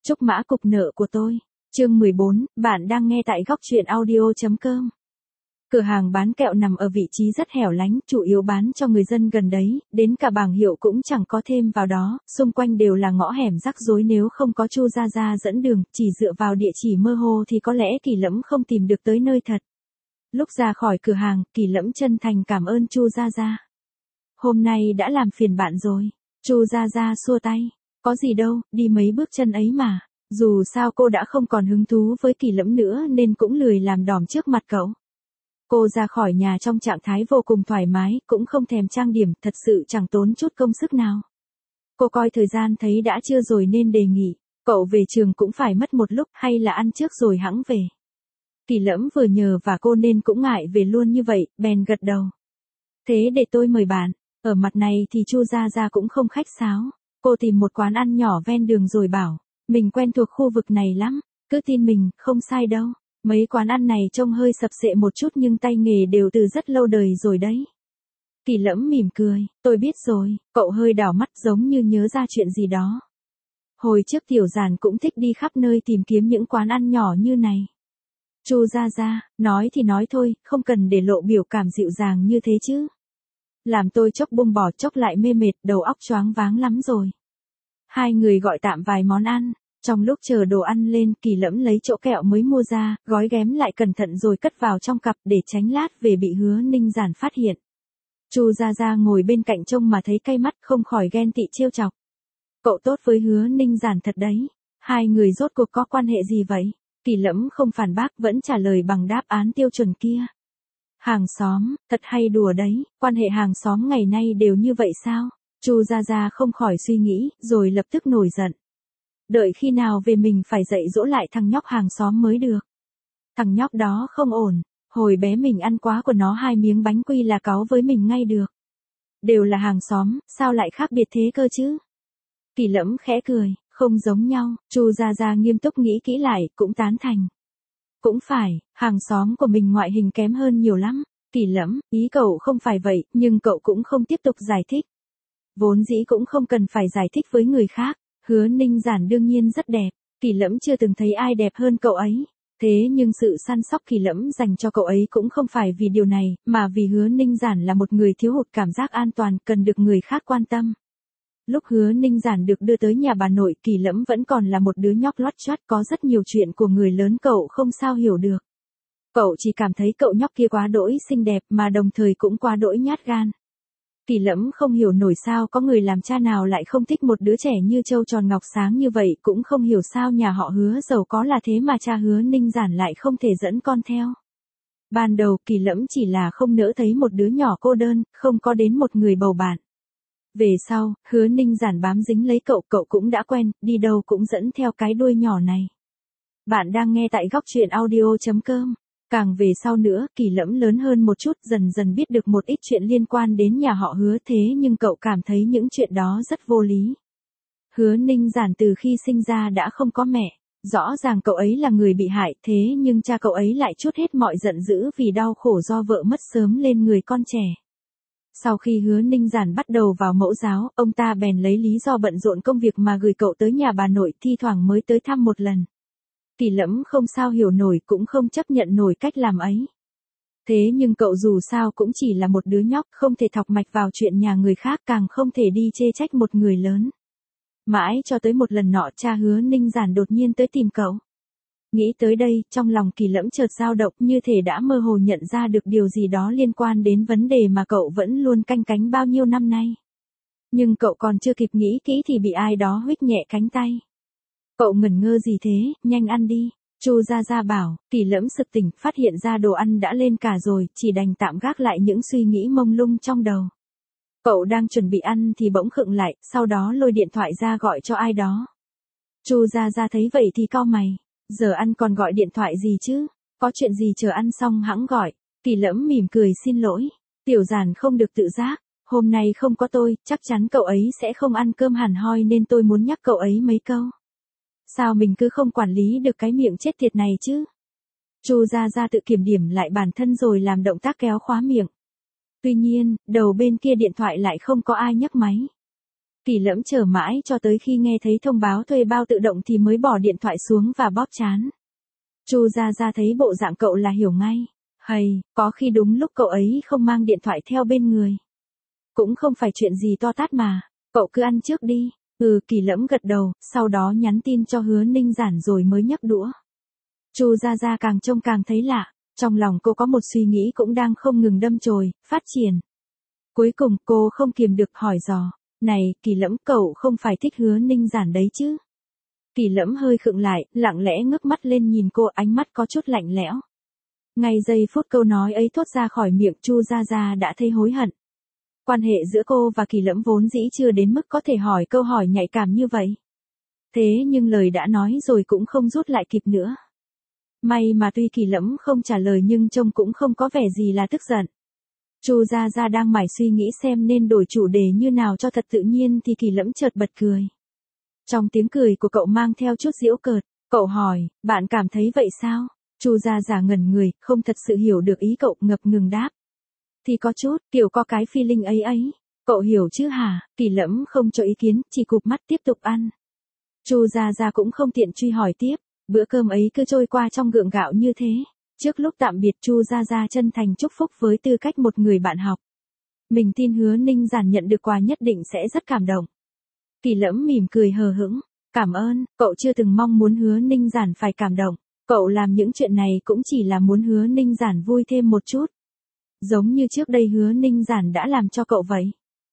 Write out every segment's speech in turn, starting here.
Trúc mã cục nợ của tôi. Chương 14, bạn đang nghe tại góc truyện audio.com. Cửa hàng bán kẹo nằm ở vị trí rất hẻo lánh, chủ yếu bán cho người dân gần đấy, đến cả bảng hiệu cũng chẳng có thêm vào đó, xung quanh đều là ngõ hẻm rắc rối, nếu không có Chu Gia Gia dẫn đường, chỉ dựa vào địa chỉ mơ hồ thì có lẽ Kỳ Lẫm không tìm được tới nơi thật. Lúc ra khỏi cửa hàng, Kỳ Lẫm chân thành cảm ơn Chu Gia Gia. Hôm nay đã làm phiền bạn rồi. Chu Gia Gia xua tay. Có gì đâu, đi mấy bước chân ấy mà. Dù sao cô đã không còn hứng thú với Kỳ Lẫm nữa nên cũng lười làm đỏm trước mặt cậu. Cô ra khỏi nhà trong trạng thái vô cùng thoải mái, cũng không thèm trang điểm, thật sự chẳng tốn chút công sức nào. Cô coi thời gian thấy đã trưa rồi nên đề nghị, cậu về trường cũng phải mất một lúc, hay là ăn trước rồi hẵng về. Kỳ Lẫm vừa nhờ và cô nên cũng ngại về luôn như vậy, bèn gật đầu. Thế để tôi mời bạn. Ở mặt này thì Chu Gia Gia cũng không khách sáo. Cô tìm một quán ăn nhỏ ven đường rồi bảo, mình quen thuộc khu vực này lắm, cứ tin mình, không sai đâu. Mấy quán ăn này trông hơi sập sệ một chút nhưng tay nghề đều từ rất lâu đời rồi đấy. Kỳ Lẫm mỉm cười, tôi biết rồi, cậu hơi đảo mắt giống như nhớ ra chuyện gì đó. Hồi trước Tiểu Giản cũng thích đi khắp nơi tìm kiếm những quán ăn nhỏ như này. Chu Gia Gia, nói thì nói thôi, không cần để lộ biểu cảm dịu dàng như thế chứ. Làm tôi chốc buông bỏ chốc lại mê mệt, đầu óc choáng váng lắm rồi. Hai người gọi tạm vài món ăn. Trong lúc chờ đồ ăn lên, Kỳ Lẫm lấy chỗ kẹo mới mua ra, gói ghém lại cẩn thận rồi cất vào trong cặp để tránh lát về bị Hứa Ninh Giản phát hiện. Chu Gia Gia ngồi bên cạnh trông mà thấy cay mắt, không khỏi ghen tị trêu chọc. Cậu tốt với Hứa Ninh Giản thật đấy. Hai người rốt cuộc có quan hệ gì vậy? Kỳ Lẫm không phản bác, vẫn trả lời bằng đáp án tiêu chuẩn kia. Hàng xóm, thật hay đùa đấy, quan hệ hàng xóm ngày nay đều như vậy sao? Chu Gia Gia không khỏi suy nghĩ, rồi lập tức nổi giận. Đợi khi nào về mình phải dạy dỗ lại thằng nhóc hàng xóm mới được. Thằng nhóc đó không ổn, hồi bé mình ăn quá của nó 2 miếng bánh quy là cáu với mình ngay được. Đều là hàng xóm, sao lại khác biệt thế cơ chứ? Kỳ Lẫm khẽ cười, không giống nhau. Chu Gia Gia nghiêm túc nghĩ kỹ lại, cũng tán thành. Cũng phải, hàng xóm của mình ngoại hình kém hơn nhiều lắm. Kỳ Lẫm, ý cậu không phải vậy, nhưng cậu cũng không tiếp tục giải thích. Vốn dĩ cũng không cần phải giải thích với người khác. Hứa Ninh Giản đương nhiên rất đẹp, Kỳ Lẫm chưa từng thấy ai đẹp hơn cậu ấy. Thế nhưng sự săn sóc Kỳ Lẫm dành cho cậu ấy cũng không phải vì điều này, mà vì Hứa Ninh Giản là một người thiếu hụt cảm giác an toàn, cần được người khác quan tâm. Lúc Hứa Ninh Giản được đưa tới nhà bà nội, Kỳ Lẫm vẫn còn là một đứa nhóc loắt choắt, có rất nhiều chuyện của người lớn cậu không sao hiểu được. Cậu chỉ cảm thấy cậu nhóc kia quá đỗi xinh đẹp mà đồng thời cũng quá đỗi nhát gan. Kỳ Lẫm không hiểu nổi sao có người làm cha nào lại không thích một đứa trẻ như trâu tròn ngọc sáng như vậy, cũng không hiểu sao nhà họ Hứa giàu có là thế mà cha Hứa Ninh Giản lại không thể dẫn con theo. Ban đầu Kỳ Lẫm chỉ là không nỡ thấy một đứa nhỏ cô đơn, không có đến một người bầu bạn. Về sau, Hứa Ninh Giản bám dính lấy cậu, cậu cũng đã quen, đi đâu cũng dẫn theo cái đuôi nhỏ này. Bạn đang nghe tại góc truyện audio.com. Càng về sau nữa, Kỳ Lẫm lớn hơn một chút, dần dần biết được một ít chuyện liên quan đến nhà họ Hứa, thế nhưng cậu cảm thấy những chuyện đó rất vô lý. Hứa Ninh Giản từ khi sinh ra đã không có mẹ, rõ ràng cậu ấy là người bị hại, thế nhưng cha cậu ấy lại trút hết mọi giận dữ vì đau khổ do vợ mất sớm lên người con trẻ. Sau khi Hứa Ninh Giản bắt đầu vào mẫu giáo, ông ta bèn lấy lý do bận rộn công việc mà gửi cậu tới nhà bà nội, thi thoảng mới tới thăm một lần. Kỳ Lẫm không sao hiểu nổi, cũng không chấp nhận nổi cách làm ấy. Thế nhưng cậu dù sao cũng chỉ là một đứa nhóc, không thể thọc mạch vào chuyện nhà người khác, càng không thể đi chê trách một người lớn. Mãi cho tới một lần nọ, cha Hứa Ninh Giản đột nhiên tới tìm cậu. Nghĩ tới đây, trong lòng Kỳ Lẫm chợt dao động, như thể đã mơ hồ nhận ra được điều gì đó liên quan đến vấn đề mà cậu vẫn luôn canh cánh bao nhiêu năm nay. Nhưng cậu còn chưa kịp nghĩ kỹ thì bị ai đó huých nhẹ cánh tay. Cậu ngẩn ngơ gì thế, nhanh ăn đi. Chu Gia Gia bảo. Kỳ Lẫm sực tỉnh, phát hiện ra đồ ăn đã lên cả rồi, chỉ đành tạm gác lại những suy nghĩ mông lung trong đầu. Cậu đang chuẩn bị ăn thì bỗng khựng lại, sau đó lôi điện thoại ra gọi cho ai đó. Chu Gia Gia thấy vậy thì cau mày. Giờ ăn còn gọi điện thoại gì chứ? Có chuyện gì chờ ăn xong hẵng gọi. Kỳ Lẫm mỉm cười xin lỗi. Tiểu Giản không được tự giác. Hôm nay không có tôi, chắc chắn cậu ấy sẽ không ăn cơm hẳn hoi nên tôi muốn nhắc cậu ấy mấy câu. Sao mình cứ không quản lý được cái miệng chết tiệt này chứ? Chu Gia Gia tự kiểm điểm lại bản thân rồi làm động tác kéo khóa miệng. Tuy nhiên, đầu bên kia điện thoại lại không có ai nhấc máy. Kỳ Lẫm chờ mãi cho tới khi nghe thấy thông báo thuê bao tự động thì mới bỏ điện thoại xuống và bóp trán. Chu Gia Gia thấy bộ dạng cậu là hiểu ngay. Hầy, có khi đúng lúc cậu ấy không mang điện thoại theo bên người. Cũng không phải chuyện gì to tát mà, cậu cứ ăn trước đi. Kỳ Lẫm gật đầu, sau đó nhắn tin cho Hứa Ninh Giản rồi mới nhấc đũa. Chu Gia Gia càng trông càng thấy lạ, trong lòng cô có một suy nghĩ cũng đang không ngừng đâm chồi, phát triển. Cuối cùng cô không kiềm được hỏi dò, này, Kỳ Lẫm, cậu không phải thích Hứa Ninh Giản đấy chứ? Kỳ Lẫm hơi khựng lại, lặng lẽ ngước mắt lên nhìn cô, ánh mắt có chút lạnh lẽo. Ngay giây phút câu nói ấy thốt ra khỏi miệng Chu Gia Gia đã thấy hối hận. Quan hệ giữa cô và Kỳ Lẫm vốn dĩ chưa đến mức có thể hỏi câu hỏi nhạy cảm như vậy. Thế nhưng lời đã nói rồi cũng không rút lại kịp nữa. May mà tuy Kỳ Lẫm không trả lời nhưng trông cũng không có vẻ gì là tức giận. Chu Gia Gia đang mải suy nghĩ xem nên đổi chủ đề như nào cho thật tự nhiên thì Kỳ Lẫm chợt bật cười. Trong tiếng cười của cậu mang theo chút giễu cợt, cậu hỏi, bạn cảm thấy vậy sao? Chu Gia Gia ngẩn người, không thật sự hiểu được ý cậu, ngập ngừng đáp. Thì có chút, kiểu có cái feeling ấy ấy. Cậu hiểu chứ hả? Kỳ Lẫm không cho ý kiến, chỉ cụp mắt tiếp tục ăn. Chu Gia Gia cũng không tiện truy hỏi tiếp, bữa cơm ấy cứ trôi qua trong gượng gạo như thế. Trước lúc tạm biệt Chu Gia Gia chân thành chúc phúc với tư cách một người bạn học. Mình tin Hứa Ninh Giản nhận được quà nhất định sẽ rất cảm động. Kỳ Lẫm mỉm cười hờ hững, cảm ơn, cậu chưa từng mong muốn Hứa Ninh Giản phải cảm động. Cậu làm những chuyện này cũng chỉ là muốn Hứa Ninh Giản vui thêm một chút. Giống như trước đây Hứa Ninh Giản đã làm cho cậu vậy.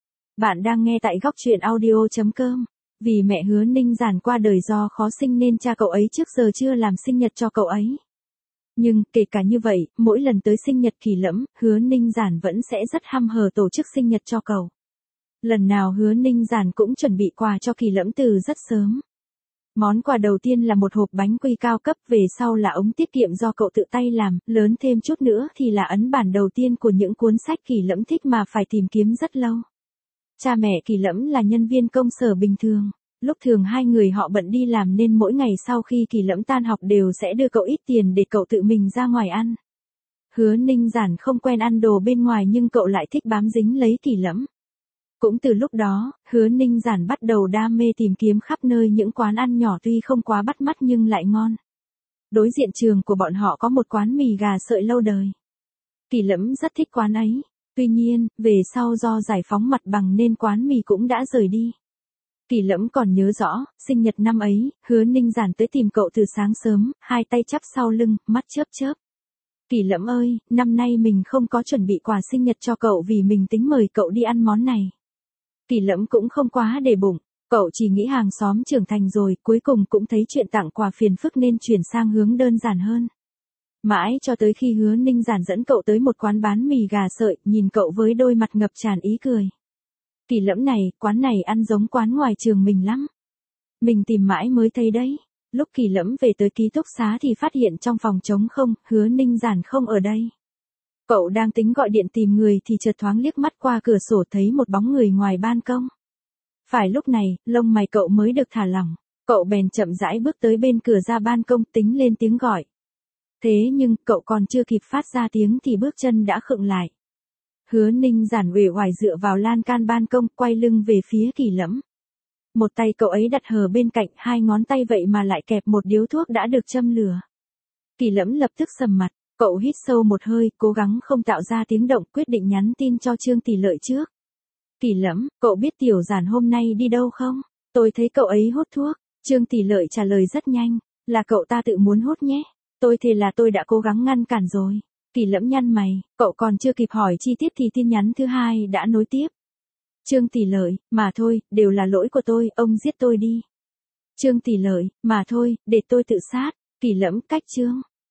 Bạn đang nghe tại góc truyện audio.com. Vì mẹ Hứa Ninh Giản qua đời do khó sinh nên cha cậu ấy trước giờ chưa làm sinh nhật cho cậu ấy. Nhưng, kể cả như vậy, mỗi lần tới sinh nhật Kỳ Lẫm, Hứa Ninh Giản vẫn sẽ rất hăm hở tổ chức sinh nhật cho cậu. Lần nào Hứa Ninh Giản cũng chuẩn bị quà cho Kỳ Lẫm từ rất sớm. Món quà đầu tiên là một hộp bánh quy cao cấp, về sau là ống tiết kiệm do cậu tự tay làm, lớn thêm chút nữa thì là ấn bản đầu tiên của những cuốn sách Kỳ Lẫm thích mà phải tìm kiếm rất lâu. Cha mẹ Kỳ Lẫm là nhân viên công sở bình thường, lúc thường hai người họ bận đi làm nên mỗi ngày sau khi Kỳ Lẫm tan học đều sẽ đưa cậu ít tiền để cậu tự mình ra ngoài ăn. Hứa Ninh Giản không quen ăn đồ bên ngoài nhưng cậu lại thích bám dính lấy Kỳ Lẫm. Cũng từ lúc đó, Hứa Ninh Giản bắt đầu đam mê tìm kiếm khắp nơi những quán ăn nhỏ tuy không quá bắt mắt nhưng lại ngon. Đối diện trường của bọn họ có một quán mì gà sợi lâu đời. Kỳ Lẫm rất thích quán ấy. Tuy nhiên, về sau do giải phóng mặt bằng nên quán mì cũng đã rời đi. Kỳ Lẫm còn nhớ rõ, sinh nhật năm ấy, Hứa Ninh Giản tới tìm cậu từ sáng sớm, hai tay chắp sau lưng, mắt chớp chớp. Kỳ Lẫm ơi, năm nay mình không có chuẩn bị quà sinh nhật cho cậu vì mình tính mời cậu đi ăn món này. Kỳ Lẫm cũng không quá để bụng, cậu chỉ nghĩ hàng xóm trưởng thành rồi, cuối cùng cũng thấy chuyện tặng quà phiền phức nên chuyển sang hướng đơn giản hơn. Mãi cho tới khi Hứa Ninh Giản dẫn cậu tới một quán bán mì gà sợi, nhìn cậu với đôi mặt ngập tràn ý cười. Kỳ Lẫm này, quán này ăn giống quán ngoài trường mình lắm. Mình tìm mãi mới thấy đấy. Lúc Kỳ Lẫm về tới ký túc xá thì phát hiện trong phòng trống không, Hứa Ninh Giản không ở đây. Cậu đang tính gọi điện tìm người thì chợt thoáng liếc mắt qua cửa sổ thấy một bóng người ngoài ban công. Phải lúc này, lông mày cậu mới được thả lỏng. Cậu bèn chậm rãi bước tới bên cửa ra ban công tính lên tiếng gọi. Thế nhưng, cậu còn chưa kịp phát ra tiếng thì bước chân đã khựng lại. Hứa Ninh Giản uể oải dựa vào lan can ban công, quay lưng về phía Kỳ Lẫm. Một tay cậu ấy đặt hờ bên cạnh, hai ngón tay vậy mà lại kẹp một điếu thuốc đã được châm lửa. Kỳ Lẫm lập tức sầm mặt, cậu hít sâu một hơi, cố gắng không tạo ra tiếng động, quyết định nhắn tin cho Trương Tỷ Lợi trước. Kỳ Lẫm, cậu biết Tiểu Giản hôm nay đi đâu không? Tôi thấy cậu ấy hút thuốc. Trương Tỷ Lợi trả lời rất nhanh, là cậu ta tự muốn hút nhé. Tôi thề là tôi đã cố gắng ngăn cản rồi. Kỳ Lẫm nhăn mày, cậu còn chưa kịp hỏi chi tiết thì tin nhắn thứ hai đã nối tiếp. Trương Tỷ Lợi, mà thôi, đều là lỗi của tôi, ông giết tôi đi. Trương Tỷ Lợi, mà thôi, để tôi tự sát. Kỳ Lẫm, cách Trương.